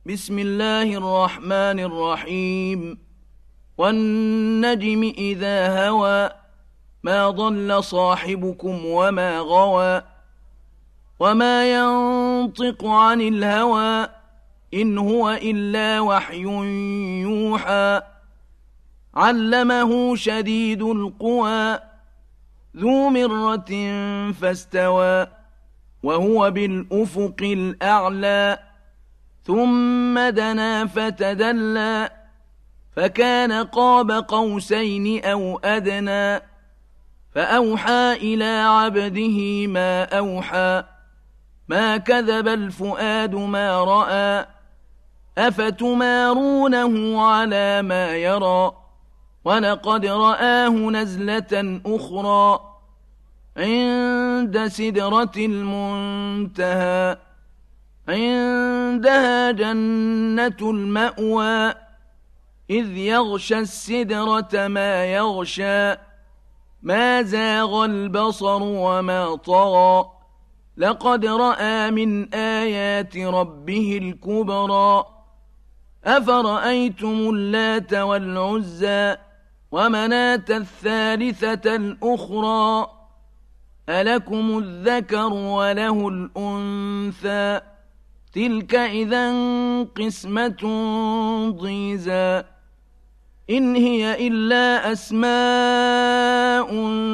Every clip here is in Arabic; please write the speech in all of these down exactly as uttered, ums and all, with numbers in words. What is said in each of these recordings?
بسم الله الرحمن الرحيم والنجم إذا هوى ما ضل صاحبكم وما غوى وما ينطق عن الهوى إن هو إلا وحي يوحى علمه شديد القوى ذو مرة فاستوى وهو بالأفق الأعلى ثم دنا فتدلى فكان قاب قوسين أو أدنى فأوحى إلى عبده ما أوحى ما كذب الفؤاد ما رأى أفتمارونه على ما يرى ولقد رآه نزلة أخرى عند سدرة المنتهى عندها جنة المأوى إذ يغشى السدرة ما يغشى ما زاغ البصر وما طغى لقد رأى من آيات ربه الكبرى أفرأيتم اللات والعزى ومناة الثالثة الأخرى ألكم الذكر وله الأنثى تلك إذا قسمة ضيزى إن هي إلا أسماء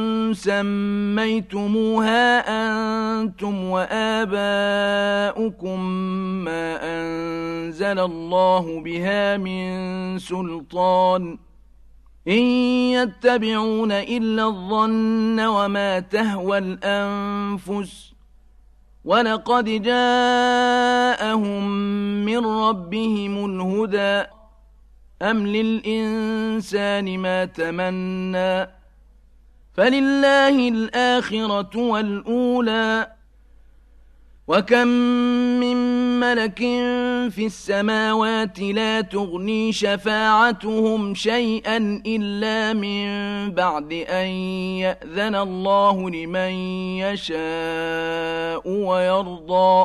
سميتموها أنتم وآباؤكم ما أنزل الله بها من سلطان إن يتبعون إلا الظن وما تهوى الأنفس ولقد جاءهم من ربهم الهدى أم للإنسان ما تمنى فلله الآخرة والأولى وكم من ملك في السماوات لا تغني شفاعتهم شيئا إلا من بعد أن يأذن الله لمن يشاء ويرضى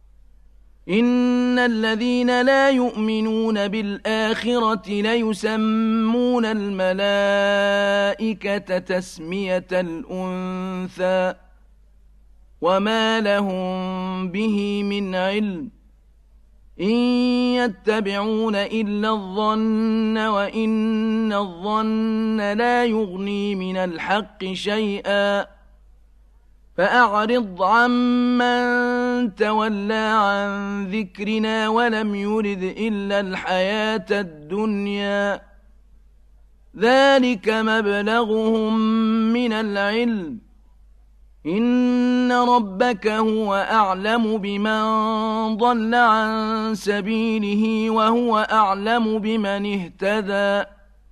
إن الذين لا يؤمنون بالآخرة ليسمون الملائكة تسمية الأنثى وما لهم به من علم إن يتبعون إلا الظن وإن الظن لا يغني من الحق شيئا فأعرض عمن تولى عن ذكرنا ولم يرد إلا الحياة الدنيا ذلك مبلغهم من العلم إن ربك هو أعلم بمن ضل عن سبيله وهو أعلم بمن اهتدى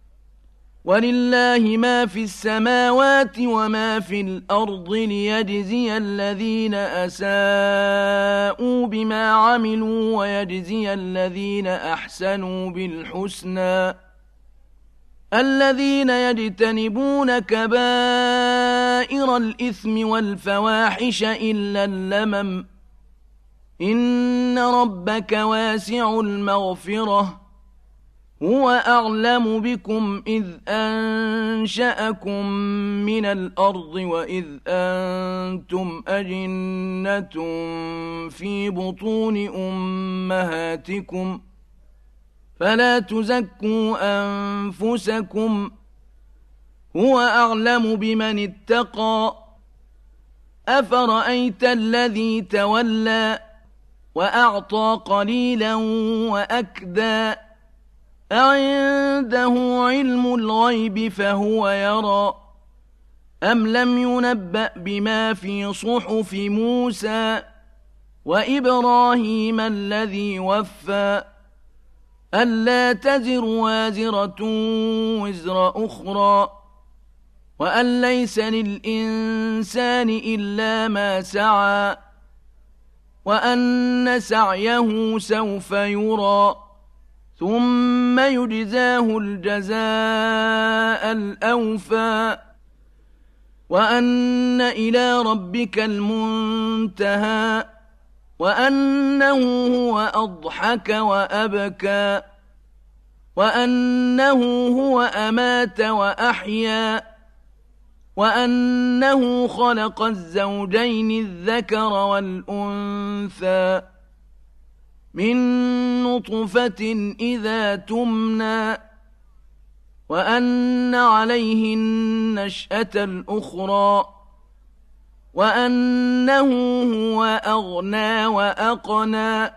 ولله ما في السماوات وما في الأرض ليجزي الذين أساءوا بما عملوا ويجزي الذين أحسنوا بالحسنى الذين يجتنبون كبائر الإثم والفواحش إلا اللمم إن ربك واسع المغفرة هو أعلم بكم إذ أنشأكم من الأرض وإذ أنتم أجنة في بطون أمهاتكم فلا تزكوا أنفسكم هو أعلم بمن اتقى أفرأيت الذي تولى وأعطى قليلا وأكدى أعنده علم الغيب فهو يرى أم لم ينبأ بما في صحف موسى وإبراهيم الذي وفى ألا تزر وازرة وزر أخرى وأن ليس للإنسان إلا ما سعى وأن سعيه سوف يرى ثم يجزاه الجزاء الأوفى وأن إلى ربك المنتهى وأنه هو أضحك وأبكى وأنه هو أمات وأحيا وأنه خلق الزوجين الذكر والأنثى من نطفة إذا تمنى وأن عليه النشأة الأخرى وأنه هو أغنى وأقنى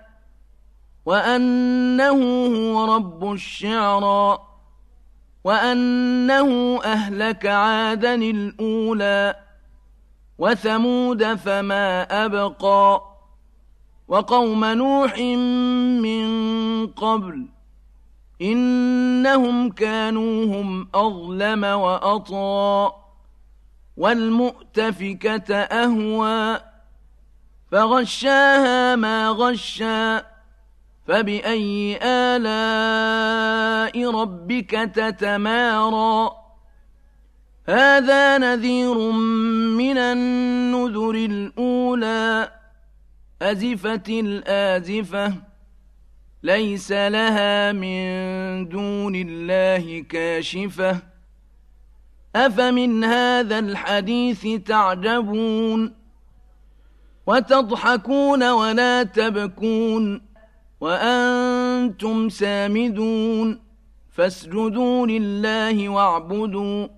وأنه هو رب الشعرى وأنه أهلك عادا الأولى وثمود فما أبقى وقوم نوح من قبل إنهم كانوا هم أظلم وأطغى والمؤتفكة أهوى فغشاها ما غشى فبأي آلاء ربك تتمارى هذا نذير من النذر الأولى أزفت الآزفة ليس لها من دون الله كاشفة أفمن هذا الحديث تعجبون وتضحكون ولا تبكون وأنتم سامدون فاسجدوا لله واعبدوا